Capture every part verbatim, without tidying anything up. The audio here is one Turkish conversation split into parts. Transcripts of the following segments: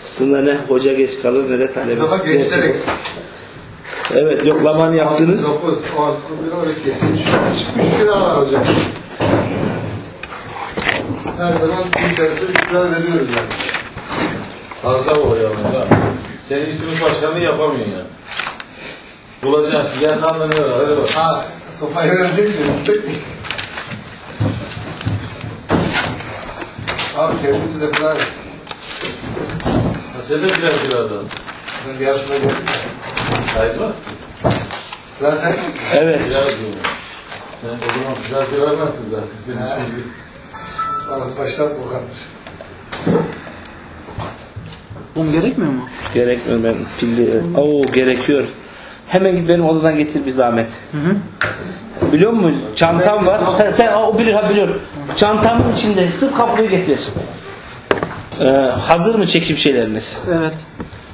Aslında ne hoca geç kalır ne de talebe. Daha gençler eksik. Evet, yoklamanı yaptınız. dokuz, on, on iki, üç lira var hocam. Her zaman bir tersi üç lira veriyoruz yani. Fazla o ya bunda. Senin ismin başkanlığı yapamıyorsun ya. Bulacaksın, gel kanını ver, hadi bak. Ha, sopayı verecek misin? Abi kendimiz de falan. Ha, sen de birer biradan. Ben bir yarışmaya geldim ya. Sayılmaz. Lan sen? Evet. Biraz diyorum. Sen o zaman biraz birer vermezsin zaten. Senin ismin değil. Valla baştan kokarmış. Oğlum gerekmiyor mu? Gerekmiyor, ben pilli. Oo, gerekiyor. Hemen git benim odadan getir bir zahmet. Hı hı. Biliyor musun? Çantam var. Ha, sen o bilir ha biliyor. Çantamın içinde sırf kabloyu getir. Ee, hazır mı çekim şeyleriniz? Evet.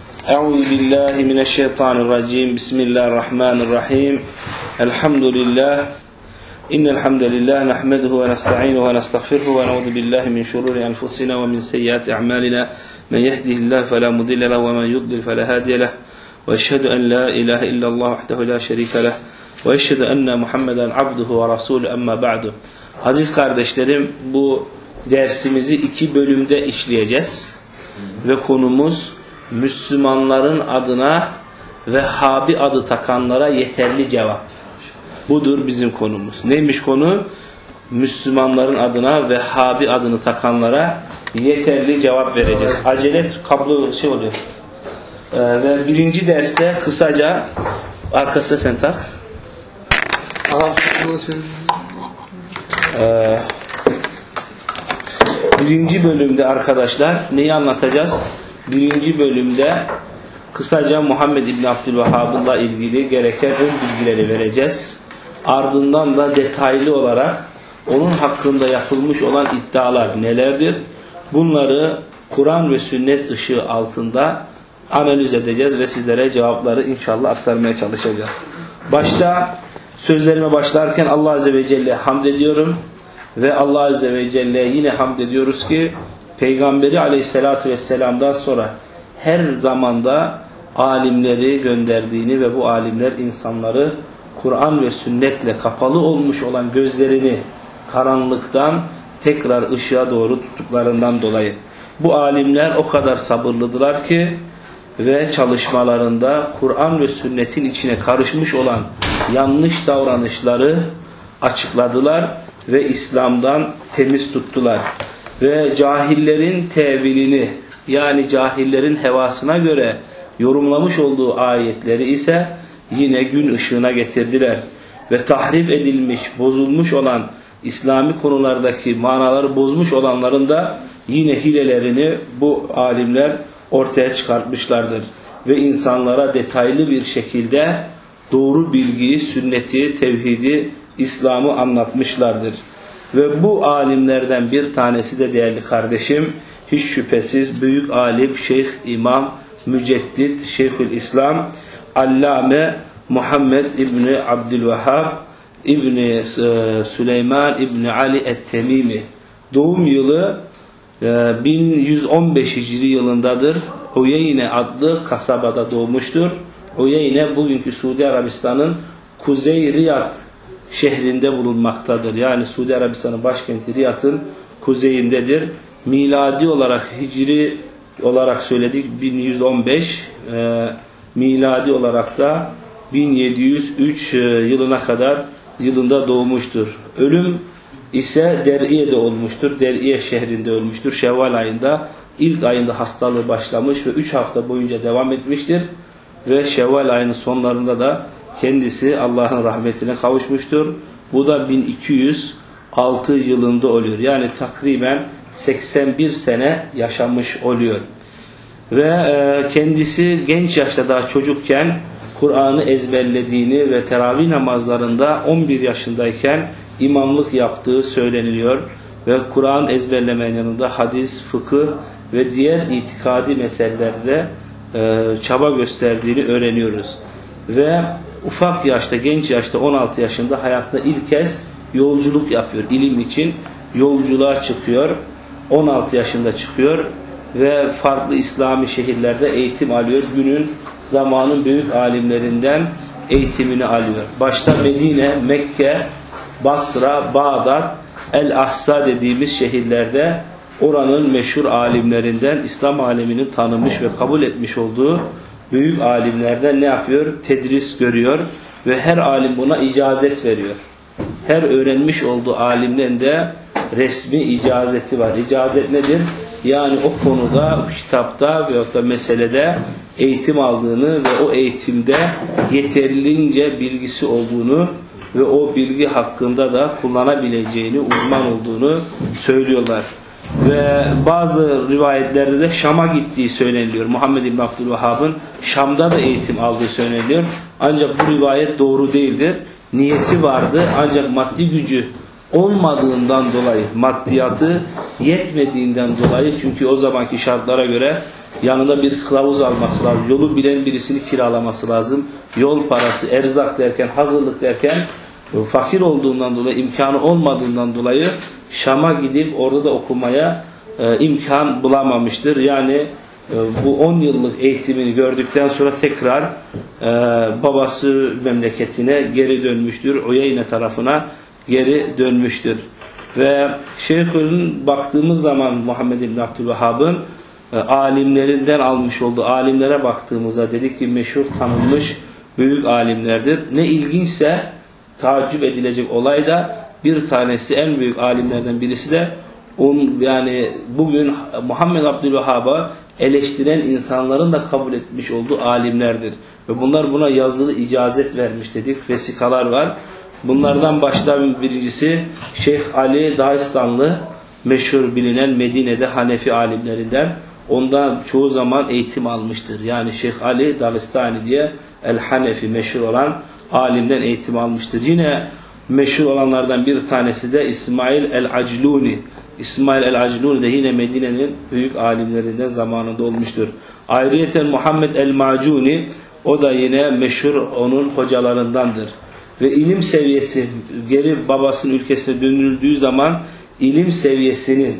Euzubillahimineşşeytanirracim. Bismillahirrahmanirrahim. Elhamdülillah. İnnel hamdelellahi nahmeduhu ve nestaînuhu ve nestağfiruhu ve na'ûzu billahi min şurûri enfusina ve min seyyiâti a'mâlina. Men yehdihillahu felâ mudille lehu ve men yudlil felâ hâdiye lehu. Ve eşhedü en la ilahe illallah vahdehu la şerîke lehu. Ve eşhedü enne Muhammeden abduhu ve rasûlü emmâ ba'du. Aziz kardeşlerim, bu dersimizi iki bölümde işleyeceğiz. Ve konumuz Müslümanların adına Vehhabi adı takanlara yeterli cevap. Budur bizim konumuz. Neymiş konu? Müslümanların adına Vehhabi adını takanlara yeterli cevap vereceğiz. Acele et, kablo şey oluyor. Ee, ve birinci derste kısaca arkasına sen tak. Aha, bunu çevirdim. Ee, birinci bölümde arkadaşlar neyi anlatacağız? Birinci bölümde kısaca Muhammed İbni Abdülvehhab'la ilgili gereken ön bilgileri vereceğiz. Ardından da detaylı olarak onun hakkında yapılmış olan iddialar nelerdir? Bunları Kur'an ve sünnet ışığı altında analiz edeceğiz ve sizlere cevapları inşallah aktarmaya çalışacağız. Başta sözlerime başlarken Allah Azze ve Celle hamd ediyorum ve Allah Azze ve Celle yine hamd ediyoruz ki Peygamberi Aleyhisselatü Vesselam'dan sonra her zamanda alimleri gönderdiğini ve bu alimler insanları Kur'an ve sünnetle kapalı olmuş olan gözlerini karanlıktan tekrar ışığa doğru tuttuklarından dolayı. Bu alimler o kadar sabırlıdılar ki ve çalışmalarında Kur'an ve sünnetin içine karışmış olan yanlış davranışları açıkladılar ve İslam'dan temiz tuttular. Ve cahillerin tevilini, yani cahillerin hevasına göre yorumlamış olduğu ayetleri ise yine gün ışığına getirdiler. Ve tahrif edilmiş, bozulmuş olan İslami konulardaki manaları bozmuş olanların da yine hilelerini bu alimler ortaya çıkartmışlardır. Ve insanlara detaylı bir şekilde doğru bilgiyi, sünneti, tevhidi, İslam'ı anlatmışlardır. Ve bu alimlerden bir tanesi de değerli kardeşim, hiç şüphesiz büyük alim, şeyh, imam, müceddit, şeyhülislam, allame Muhammed İbni Abdülvehhab İbni Süleyman İbni Ali et-Temimi. Doğum yılı bin yüz on beş Hicri yılındadır. Uyeyne adlı kasabada doğmuştur. Uyeyne bugünkü Suudi Arabistan'ın Kuzey Riyad şehrinde bulunmaktadır. Yani Suudi Arabistan'ın başkenti Riyad'ın kuzeyindedir. Miladi olarak Hicri olarak söyledik bin yüz on beş, e, miladi olarak da bin yedi yüz üç yılına kadar yılında doğmuştur. Ölüm ise Der'iye'de olmuştur. Der'iye şehrinde ölmüştür. Şevval ayında, ilk ayında hastalığı başlamış ve üç hafta boyunca devam etmiştir. Ve Şevval ayının sonlarında da kendisi Allah'ın rahmetine kavuşmuştur. Bu da bin iki yüz altı yılında oluyor. Yani takriben seksen bir sene yaşamış oluyor. Ve kendisi genç yaşta, daha çocukken Kur'an'ı ezberlediğini ve teravih namazlarında on bir yaşındayken imamlık yaptığı söyleniliyor. Ve Kur'an ezberlemenin yanında hadis, fıkıh ve diğer itikadi meselelerde çaba gösterdiğini öğreniyoruz. Ve ufak yaşta, genç yaşta, on altı yaşında hayatında ilk kez yolculuk yapıyor. İlim için yolculuğa çıkıyor. on altı yaşında çıkıyor ve farklı İslami şehirlerde eğitim alıyor. Günün, zamanın büyük alimlerinden eğitimini alıyor. Başta Medine, Mekke, Basra, Bağdat, El-Ahsa dediğimiz şehirlerde oranın meşhur alimlerinden, İslam aleminin tanımış ve kabul etmiş olduğu büyük alimlerden ne yapıyor? Tedris görüyor ve her alim buna icazet veriyor. Her öğrenmiş olduğu alimden de resmi icazeti var. İcazet nedir? Yani o konuda, o kitapta veyahut da meselede eğitim aldığını ve o eğitimde yeterlince bilgisi olduğunu ve o bilgi hakkında da kullanabileceğini, uzman olduğunu söylüyorlar. Ve bazı rivayetlerde de Şam'a gittiği söyleniliyor. Muhammed İbn Abdülvehhab'ın Şam'da da eğitim aldığı söyleniliyor. Ancak bu rivayet doğru değildir. Niyeti vardı ancak maddi gücü olmadığından dolayı, maddiyatı yetmediğinden dolayı, çünkü o zamanki şartlara göre yanında bir kılavuz alması lazım. Yolu bilen birisini kiralaması lazım. Yol parası, erzak derken, hazırlık derken fakir olduğundan dolayı, imkanı olmadığından dolayı Şam'a gidip orada da okumaya e, imkan bulamamıştır. Yani e, bu on yıllık eğitimini gördükten sonra tekrar e, babası memleketine geri dönmüştür. Uyeyne tarafına geri dönmüştür. Ve Şeyh'in baktığımız zaman Muhammed İbn Abdülvehhab'ın e, alimlerinden almış olduğu alimlere baktığımızda dedik ki meşhur, tanınmış büyük alimlerdir. Ne ilginçse taaccüp edilecek olay da bir tanesi, en büyük alimlerden birisi de on, yani bugün Muhammed Abdülvehhab'a eleştiren insanların da kabul etmiş olduğu alimlerdir. Ve bunlar buna yazılı icazet vermiş dedik. Vesikalar var. Bunlardan başta birincisi Şeyh Ali Dağistanlı, meşhur bilinen Medine'de Hanefi alimlerinden. Ondan çoğu zaman eğitim almıştır. Yani Şeyh Ali Dağistani diye El-Hanefi meşhur olan alimden eğitim almıştır. Yine meşhur olanlardan bir tanesi de İsmail el-Acluni. İsmail el-Acluni de yine Medine'nin büyük alimlerinden zamanında olmuştur. Ayrıyeten Muhammed el-Macuni, o da yine meşhur onun hocalarındandır. Ve ilim seviyesi, geri babasının ülkesine dönüldüğü zaman ilim seviyesinin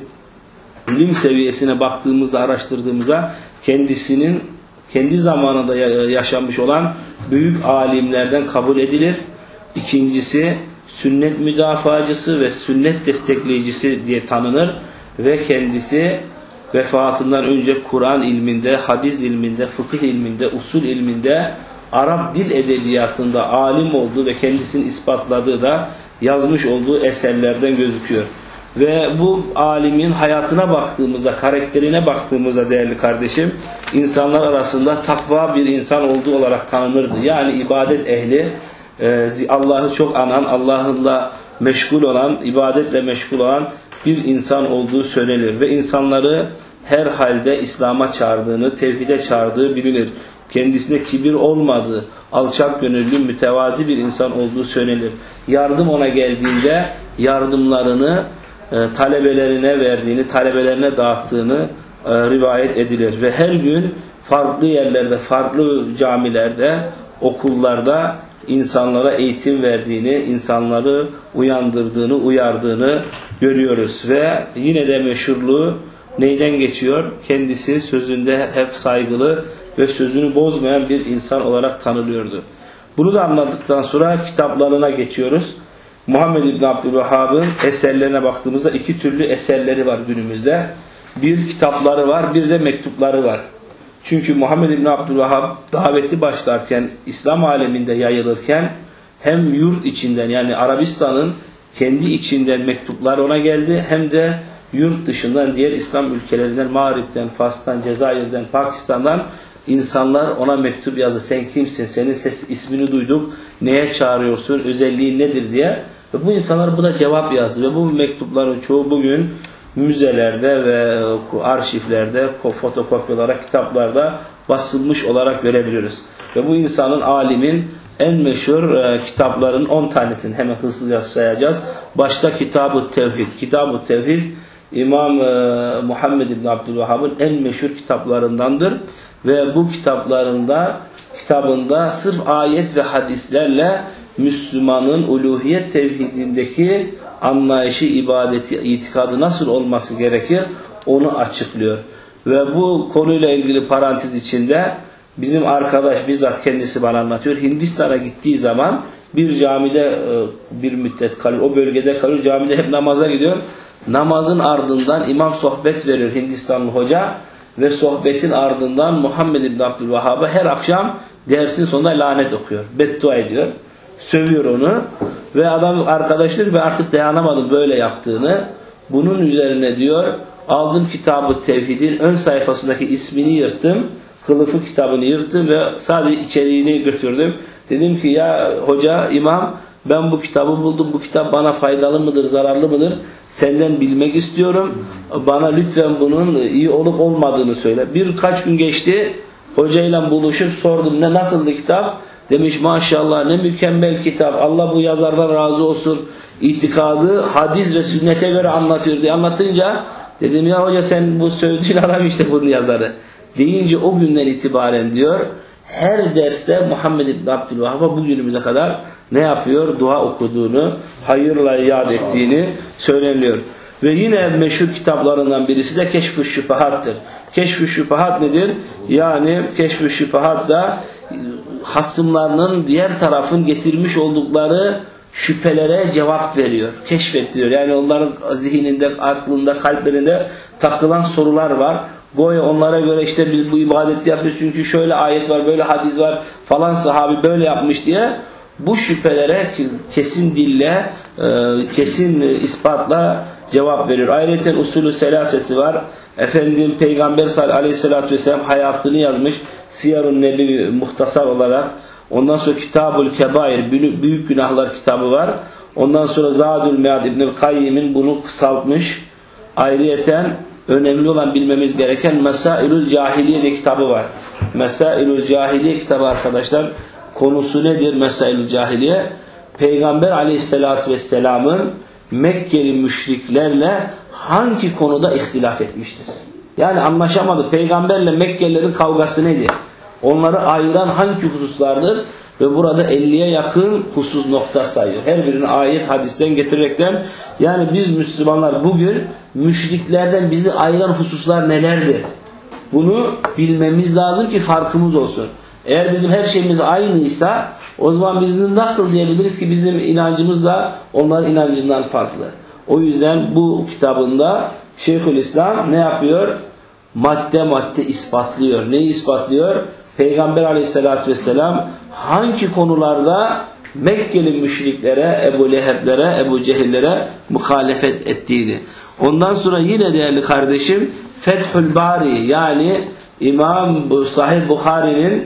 ilim seviyesine baktığımızda, araştırdığımızda kendisinin kendi zamanında yaşanmış olan büyük alimlerden kabul edilir. İkincisi sünnet müdafacısı ve sünnet destekleyicisi diye tanınır ve kendisi vefatından önce Kur'an ilminde, hadis ilminde, fıkıh ilminde, usul ilminde, Arap dil edebiyatında alim olduğu ve kendisini ispatladığı da yazmış olduğu eserlerden gözüküyor. Ve bu alimin hayatına baktığımızda, karakterine baktığımızda değerli kardeşim, insanlar arasında takva bir insan olduğu olarak tanınırdı. Yani ibadet ehli, Allah'ı çok anan, Allah'ınla meşgul olan, ibadetle meşgul olan bir insan olduğu söylenir. Ve insanları her halde İslam'a çağırdığını, tevhide çağırdığı bilinir. Kendisine kibir olmadığı, alçak gönüllü, mütevazi bir insan olduğu söylenir. Yardım ona geldiğinde yardımlarını e, talebelerine verdiğini, talebelerine dağıttığını e, rivayet edilir. Ve her gün farklı yerlerde, farklı camilerde, okullarda insanlara eğitim verdiğini, insanları uyandırdığını, uyardığını görüyoruz. Ve yine de meşhurluğu neyden geçiyor? Kendisi sözünde hep saygılı ve sözünü bozmayan bir insan olarak tanınıyordu. Bunu da anladıktan sonra kitaplarına geçiyoruz. Muhammed İbn Abdülvehhab'ın eserlerine baktığımızda iki türlü eserleri var günümüzde. Bir kitapları var, bir de mektupları var. Çünkü Muhammed İbn Abdülvehhab daveti başlarken, İslam aleminde yayılırken hem yurt içinden, yani Arabistan'ın kendi içinden mektuplar ona geldi, hem de yurt dışından, diğer İslam ülkelerinden, Mağrip'ten, Fas'tan, Cezayir'den, Pakistan'dan insanlar ona mektup yazdı. Sen kimsin? Senin ses ismini duyduk. Neye çağırıyorsun? Özelliğin nedir diye. Ve bu insanlar buna cevap yazdı. Ve bu mektupların çoğu bugün müzelerde ve arşivlerde, fotokopi olarak, kitaplarda basılmış olarak görebiliyoruz. Ve bu insanın, alimin en meşhur e, kitapların on tanesini hemen hızlıca sayacağız. Başta Kitab-ı Tevhid. Kitab-ı Tevhid İmam e, Muhammed İbn Abdülvehhab'ın en meşhur kitaplarındandır. Ve bu kitaplarında, kitabında sırf ayet ve hadislerle Müslümanın uluhiyet tevhidindeki anlayışı, ibadeti, itikadı nasıl olması gerekir onu açıklıyor. Ve bu konuyla ilgili parantez içinde bizim arkadaş bizzat kendisi bana anlatıyor. Hindistan'a gittiği zaman bir camide bir müddet kalıyor. O bölgede kalıyor. Camide hep namaza gidiyor. Namazın ardından imam sohbet veriyor, Hindistanlı hoca. Ve sohbetin ardından Muhammed İbn Abdülvehhab'a her akşam dersin sonunda lanet okuyor. Beddua ediyor. Sövüyor onu. Ve adam arkadaş diyor ben artık dayanamadım böyle yaptığını. Bunun üzerine diyor aldım Kitab-ı Tevhid'in ön sayfasındaki ismini yırttım. Kılıfı kitabını yırttım ve sadece içeriğini götürdüm. Dedim ki ya hoca, imam, ben bu kitabı buldum. Bu kitap bana faydalı mıdır, zararlı mıdır? Senden bilmek istiyorum. Bana lütfen bunun iyi olup olmadığını söyle. Birkaç gün geçti. Hocayla buluşup sordum ne nasıldı kitap? Demiş maşallah ne mükemmel kitap. Allah bu yazardan razı olsun. İtikadı hadis ve sünnete göre anlatıyor diye anlatınca dedim ya hoca sen bu sövdüğün adam işte bunu yazarı. Deyince o günden itibaren diyor her derste Muhammed İbn Abdülvehhab'a bugünümüze kadar ne yapıyor? Dua okuduğunu, hayırla yad ettiğini söyleniyor. Ve yine meşhur kitaplarından birisi de Keşf-ü Şüphahat'tır. Keşf-ü Şüphahat nedir? Yani Keşf-ü Şüphahat da hasımlarının diğer tarafın getirmiş oldukları şüphelere cevap veriyor. Keşfettiriyor. Yani onların zihninde, aklında, kalplerinde takılan sorular var. Goya onlara göre işte biz bu ibadeti yapıyoruz çünkü şöyle ayet var, böyle hadis var, falan sahabi böyle yapmış diye bu şüphelere kesin dille, kesin ispatla cevap veriyor. Ayrıca usulü selasesi var. Efendim Peygamber aleyhissalatü vesselam hayatını yazmış. Siyar-ı Nebi muhtasar olarak. Ondan sonra Kitab-ül Kebair, büyük günahlar kitabı var. Ondan sonra Zadül Mead İbn-i Kayyim'in bunu kısaltmış. Ayrıyeten önemli olan bilmemiz gereken Mesailül Cahiliye de kitabı var. Mesailül Cahiliye kitabı arkadaşlar konusu nedir Mesailül Cahiliye? Peygamber aleyhissalatü vesselamın Mekkeli müşriklerle hangi konuda ihtilaf etmiştir? Yani anlaşamadı. Peygamberle Mekkelilerin kavgası nedir? Onları ayıran hangi hususlardır? Ve burada elliye yakın husus nokta sayıyor. Her birini ayet hadisten getirerekten yani biz Müslümanlar bugün müşriklerden bizi ayıran hususlar nelerdir? Bunu bilmemiz lazım ki farkımız olsun. Eğer bizim her şeyimiz aynıysa o zaman biz nasıl diyebiliriz ki bizim inancımız da onların inancından farklı. O yüzden bu kitabında Şeyhülislam ne yapıyor? Madde madde ispatlıyor. Neyi ispatlıyor? Peygamber aleyhissalatü vesselam hangi konularda Mekkeli müşriklere, Ebu Leheb'lere, Ebu Cehillere muhalefet ettiğini. Ondan sonra yine değerli kardeşim Fethül Bari yani İmam Sahih Buhari'nin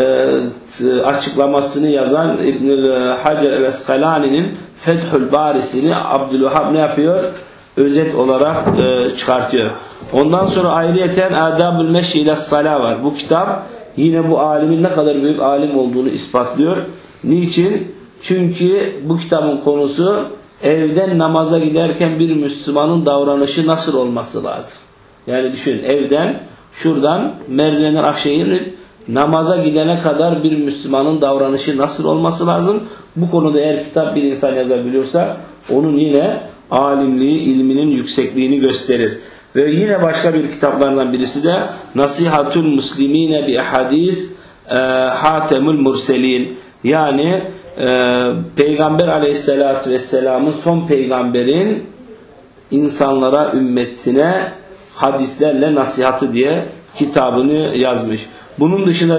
e, açıklamasını yazan İbnül Hacer el-Eskalani'nin Fethül Bari'sini Abdülvehhab ne yapıyor? Özet olarak e, çıkartıyor. Ondan sonra ayrıyeten Adab-ül Meşi ile-s-Salâ var. Bu kitap yine bu alimin ne kadar büyük alim olduğunu ispatlıyor. Niçin? Çünkü bu kitabın konusu evden namaza giderken bir Müslümanın davranışı nasıl olması lazım. Yani düşünün evden şuradan merdivenden aşağı inip namaza gidene kadar bir Müslümanın davranışı nasıl olması lazım. Bu konuda eğer kitap bir insan yazabiliyorsa onun yine alimliği, ilminin yüksekliğini gösterir. Ve yine başka bir kitaplardan birisi de Nasihatul Muslimine bi Hadis Hatemül Murselin yani e, Peygamber aleyhissalatü vesselamın son peygamberin insanlara, ümmetine hadislerle nasihatı diye kitabını yazmış. Bunun dışında